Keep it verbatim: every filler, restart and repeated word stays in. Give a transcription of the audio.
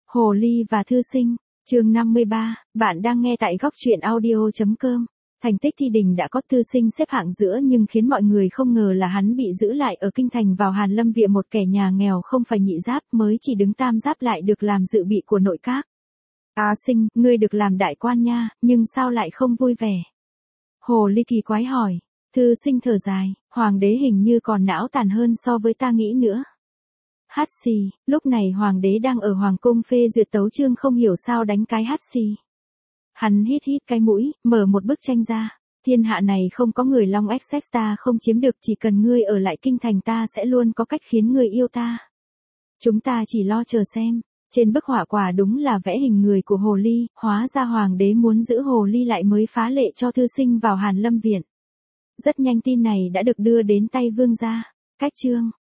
Hồ ly và thư sinh, chương năm mươi ba, bạn đang nghe tại góc truyện audio chấm com. Thành tích thi đình đã có, thư sinh xếp hạng giữa, nhưng khiến mọi người không ngờ là hắn bị giữ lại ở kinh thành vào Hàn Lâm Viện, một kẻ nhà nghèo không phải nhị giáp, mới chỉ đứng tam giáp lại được làm dự bị của nội các. Á sinh, ngươi được làm đại quan nha, nhưng sao lại không vui vẻ? Hồ ly kỳ quái hỏi. Thư sinh thở dài, hoàng đế hình như còn não tàn hơn so với ta nghĩ nữa. Hát xì, lúc này hoàng đế đang ở hoàng cung phê duyệt tấu chương, không hiểu sao đánh cái hát xì. Hắn hít hít cái mũi, mở một bức tranh ra. Thiên hạ này không có người Long Essex ta không chiếm được, chỉ cần ngươi ở lại kinh thành ta sẽ luôn có cách khiến ngươi yêu ta. Chúng ta chỉ lo chờ xem. Trên bức họa quả đúng là vẽ hình người của hồ ly, hóa ra hoàng đế muốn giữ hồ ly lại mới phá lệ cho thư sinh vào Hàn Lâm Viện. Rất nhanh tin này đã được đưa đến tay vương gia. Cách chương